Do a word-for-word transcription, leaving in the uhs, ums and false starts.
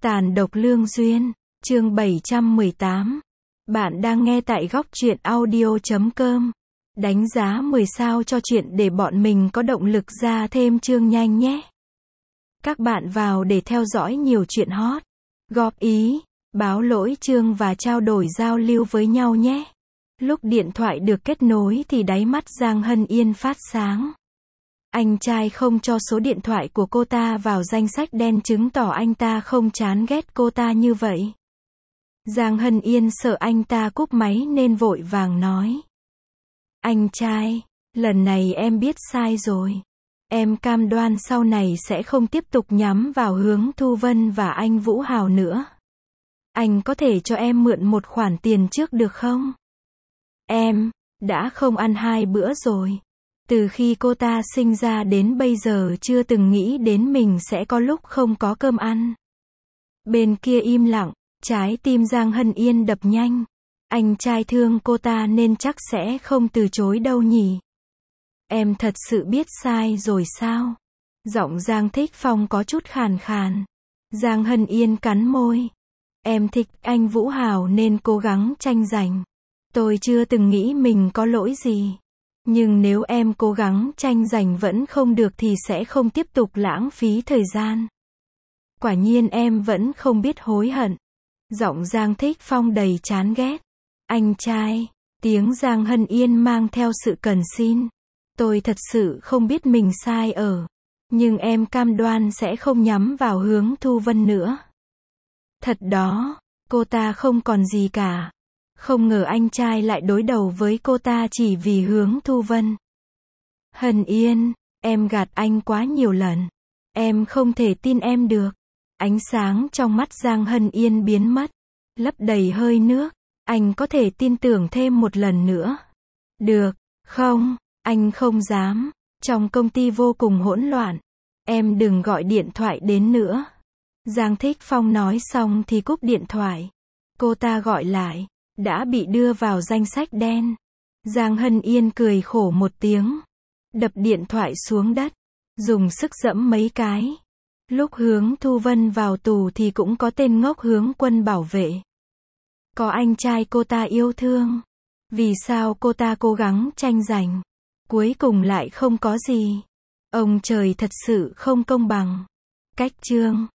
Tàn độc lương duyên, chương bảy trăm mười tám. Bạn đang nghe tại góc truyện audio chấm com. Đánh giá mười sao cho chuyện để bọn mình có động lực ra thêm chương nhanh nhé. Các bạn vào để theo dõi nhiều chuyện hot, góp ý, báo lỗi chương và trao đổi giao lưu với nhau nhé. Lúc điện thoại được kết nối thì đáy mắt Giang Hân Yên phát sáng. Anh trai không cho số điện thoại của cô ta vào danh sách đen chứng tỏ anh ta không chán ghét cô ta như vậy. Giang Hân Yên sợ anh ta cúp máy nên vội vàng nói. Anh trai, lần này em biết sai rồi. Em cam đoan sau này sẽ không tiếp tục nhắm vào Hướng Thu Vân và anh Vũ Hào nữa. Anh có thể cho em mượn một khoản tiền trước được không? Em đã không ăn hai bữa rồi. Từ khi cô ta sinh ra đến bây giờ chưa từng nghĩ đến mình sẽ có lúc không có cơm ăn. Bên kia im lặng, trái tim Giang Hân Yên đập nhanh. Anh trai thương cô ta nên chắc sẽ không từ chối đâu nhỉ. Em thật sự biết sai rồi sao? Giọng Giang Thích Phong có chút khàn khàn. Giang Hân Yên cắn môi. Em thích anh Vũ Hào nên cố gắng tranh giành. Tôi chưa từng nghĩ mình có lỗi gì. Nhưng nếu em cố gắng tranh giành vẫn không được thì sẽ không tiếp tục lãng phí thời gian. Quả nhiên em vẫn không biết hối hận. Giọng Giang Thích Phong đầy chán ghét. Anh trai, tiếng Giang Hân Yên mang theo sự cần xin. Tôi thật sự không biết mình sai ở. Nhưng em cam đoan sẽ không nhắm vào Hướng Thu Vân nữa. Thật đó, cô ta không còn gì cả. Không ngờ anh trai lại đối đầu với cô ta chỉ vì Hướng Thu Vân. Hân Yên, em gạt anh quá nhiều lần. Em không thể tin em được. Ánh sáng trong mắt Giang Hân Yên biến mất, lấp đầy hơi nước. Anh có thể tin tưởng thêm một lần nữa. Được, không, anh không dám. Trong công ty vô cùng hỗn loạn. Em đừng gọi điện thoại đến nữa. Giang Thích Phong nói xong thì cúp điện thoại. Cô ta gọi lại. Đã bị đưa vào danh sách đen. Giang Hân Yên cười khổ một tiếng. Đập điện thoại xuống đất. Dùng sức giẫm mấy cái. Lúc Hướng Thu Vân vào tù thì cũng có tên ngốc Hướng Quân bảo vệ. Có anh trai cô ta yêu thương. Vì sao cô ta cố gắng tranh giành. Cuối cùng lại không có gì. Ông trời thật sự không công bằng. Cách chương.